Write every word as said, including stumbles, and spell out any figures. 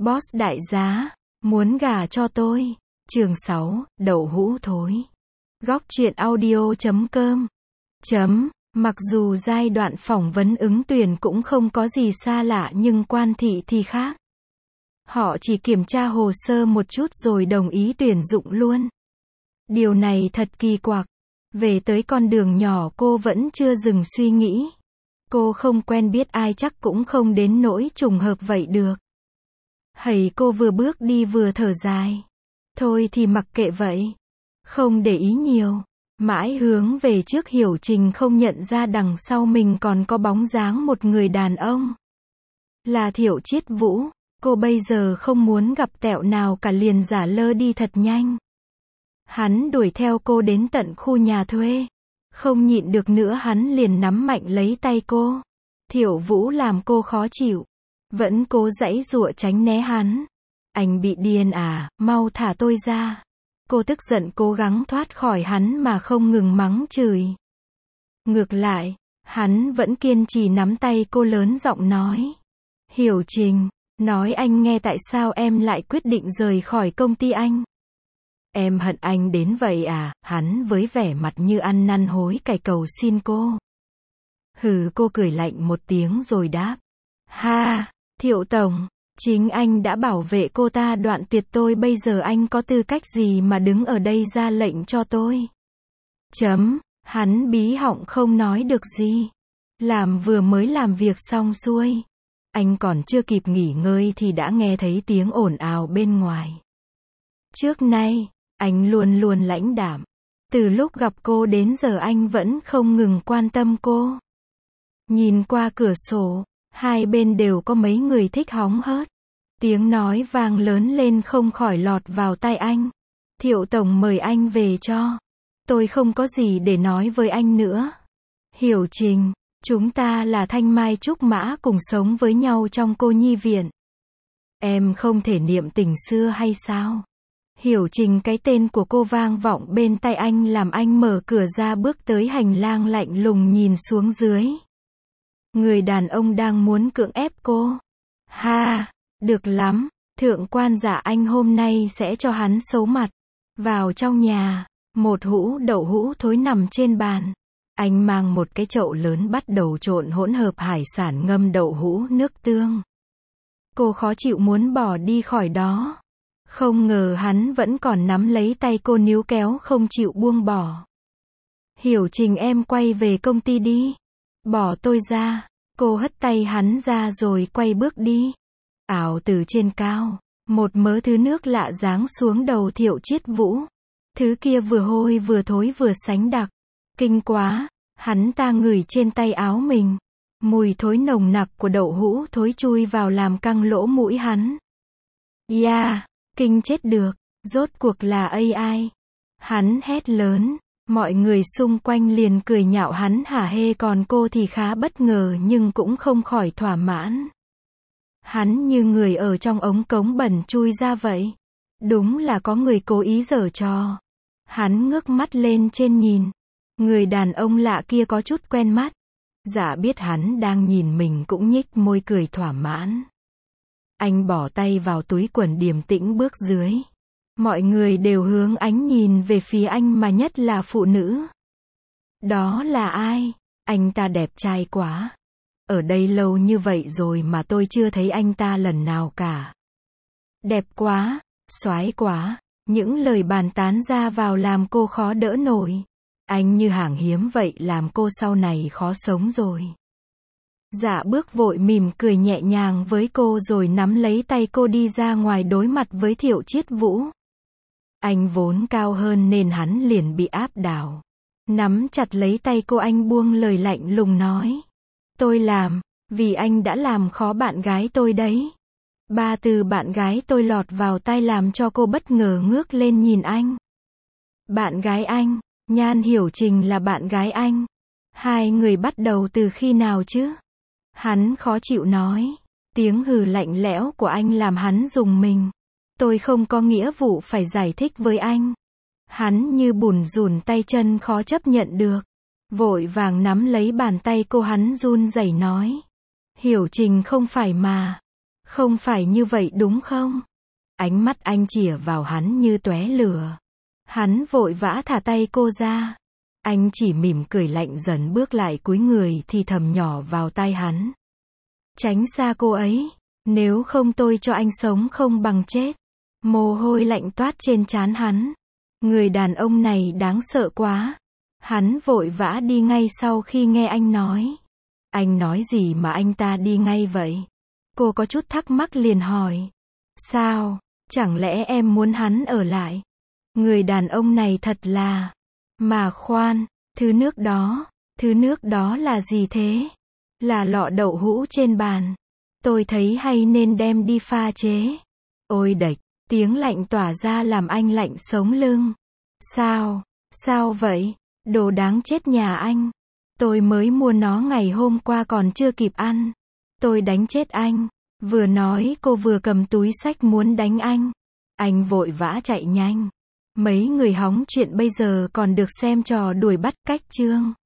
Boss đại giá, muốn gả cho tôi. Chương sáu, đậu hũ thối. Góc truyện audio chấm com. Chấm, mặc dù giai đoạn phỏng vấn ứng tuyển cũng không có gì xa lạ nhưng quan thị thì khác. Họ chỉ kiểm tra hồ sơ một chút rồi đồng ý tuyển dụng luôn. Điều này thật kỳ quặc. Về tới con đường nhỏ cô vẫn chưa dừng suy nghĩ. Cô không quen biết ai chắc cũng không đến nỗi trùng hợp vậy được. Hầy cô vừa bước đi vừa thở dài. Thôi thì mặc kệ vậy. Không để ý nhiều. Mãi hướng về trước Hiểu Trình không nhận ra đằng sau mình còn có bóng dáng một người đàn ông. Là Thiệu Chiết Vũ. Cô bây giờ không muốn gặp tẹo nào cả liền giả lơ đi thật nhanh. Hắn đuổi theo cô đến tận khu nhà thuê. Không nhịn được nữa hắn liền nắm mạnh lấy tay cô. Thiệu Vũ làm cô khó chịu. Vẫn cố giãy giụa tránh né hắn. Anh bị điên à, mau thả tôi ra. Cô tức giận cố gắng thoát khỏi hắn mà không ngừng mắng chửi. Ngược lại, hắn vẫn kiên trì nắm tay cô lớn giọng nói. Hiểu Trình, nói anh nghe tại sao em lại quyết định rời khỏi công ty anh. Em hận anh đến vậy à, hắn với vẻ mặt như ăn năn hối cải cầu xin cô. Hừ, cô cười lạnh một tiếng rồi đáp. Ha, Thiệu Tổng, chính anh đã bảo vệ cô ta đoạn tuyệt tôi, bây giờ anh có tư cách gì mà đứng ở đây ra lệnh cho tôi? Chấm, hắn bí họng không nói được gì. Làm vừa mới làm việc xong xuôi. Anh còn chưa kịp nghỉ ngơi thì đã nghe thấy tiếng ồn ào bên ngoài. Trước nay, anh luôn luôn lãnh đạm. Từ lúc gặp cô đến giờ anh vẫn không ngừng quan tâm cô. Nhìn qua cửa sổ, hai bên đều có mấy người thích hóng hớt. Tiếng nói vang lớn lên không khỏi lọt vào tai anh. Thiệu Tổng mời anh về cho. Tôi không có gì để nói với anh nữa. Hiểu Trình, chúng ta là thanh mai trúc mã cùng sống với nhau trong cô nhi viện. Em không thể niệm tình xưa hay sao? Hiểu Trình, cái tên của cô vang vọng bên tai anh làm anh mở cửa ra bước tới hành lang lạnh lùng nhìn xuống dưới. Người đàn ông đang muốn cưỡng ép cô. Ha, được lắm, thượng quan giả anh hôm nay sẽ cho hắn xấu mặt. Vào trong nhà, một hũ đậu hũ thối nằm trên bàn. Anh mang một cái chậu lớn bắt đầu trộn hỗn hợp hải sản ngâm đậu hũ nước tương. Cô khó chịu muốn bỏ đi khỏi đó. Không ngờ hắn vẫn còn nắm lấy tay cô níu kéo không chịu buông bỏ. Hiểu Trình, em quay về công ty đi. Bỏ tôi ra. Cô hất tay hắn ra rồi quay bước đi. Ảo từ trên cao, một mớ thứ nước lạ giáng xuống đầu Thiệu Chiết Vũ. Thứ kia vừa hôi vừa thối vừa sánh đặc. Kinh quá, hắn ta ngửi trên tay áo mình. Mùi thối nồng nặc của đậu hũ thối chui vào làm căng lỗ mũi hắn. Yeah, kinh chết được, rốt cuộc là a i. Hắn hét lớn, mọi người xung quanh liền cười nhạo hắn hả hê, còn cô thì khá bất ngờ nhưng cũng không khỏi thỏa mãn. Hắn như người ở trong ống cống bẩn chui ra vậy. Đúng là có người cố ý giở trò. Hắn ngước mắt lên trên nhìn. Người đàn ông lạ kia có chút quen mắt. Dạ biết hắn đang nhìn mình cũng nhích môi cười thỏa mãn. Anh bỏ tay vào túi quần điềm tĩnh bước dưới. Mọi người đều hướng ánh nhìn về phía anh mà nhất là phụ nữ. Đó là ai? Anh ta đẹp trai quá. Ở đây lâu như vậy rồi mà tôi chưa thấy anh ta lần nào cả. Đẹp quá, soái quá. Những lời bàn tán ra vào làm cô khó đỡ nổi. Anh như hàng hiếm vậy làm cô sau này khó sống rồi. Dạ bước vội mỉm cười nhẹ nhàng với cô rồi nắm lấy tay cô đi ra ngoài đối mặt với Thiệu Chiết Vũ. Anh vốn cao hơn nên hắn liền bị áp đảo. Nắm chặt lấy tay cô anh buông lời lạnh lùng nói. Tôi làm, vì anh đã làm khó bạn gái tôi đấy. Ba từ bạn gái tôi lọt vào tai làm cho cô bất ngờ ngước lên nhìn anh. Bạn gái anh, Nhan Hiểu Trình là bạn gái anh. Hai người bắt đầu từ khi nào chứ? Hắn khó chịu nói. Tiếng hừ lạnh lẽo của anh làm hắn rùng mình. Tôi không có nghĩa vụ phải giải thích với anh. Hắn như bủn rủn tay chân khó chấp nhận được. Vội vàng nắm lấy bàn tay cô, hắn run rẩy nói. Hiểu Trình, không phải mà. Không phải như vậy đúng không? Ánh mắt anh chĩa vào hắn như tóe lửa. Hắn vội vã thả tay cô ra. Anh chỉ mỉm cười lạnh dần bước lại cúi người thì thầm nhỏ vào tai hắn. Tránh xa cô ấy, nếu không tôi cho anh sống không bằng chết. Mồ hôi lạnh toát trên trán hắn. Người đàn ông này đáng sợ quá. Hắn vội vã đi ngay sau khi nghe anh nói. Anh nói gì mà anh ta đi ngay vậy? Cô có chút thắc mắc liền hỏi. Sao, chẳng lẽ em muốn hắn ở lại? Người đàn ông này thật là... Mà khoan, thứ nước đó, thứ nước đó là gì thế? Là lọ đậu hũ trên bàn. Tôi thấy hay nên đem đi pha chế. Ôi đệch, tiếng lạnh tỏa ra làm anh lạnh sống lưng. Sao, sao vậy? Đồ đáng chết nhà anh. Tôi mới mua nó ngày hôm qua còn chưa kịp ăn. Tôi đánh chết anh. Vừa nói cô vừa cầm túi xách muốn đánh anh. Anh vội vã chạy nhanh. Mấy người hóng chuyện bây giờ còn được xem trò đuổi bắt cách chương.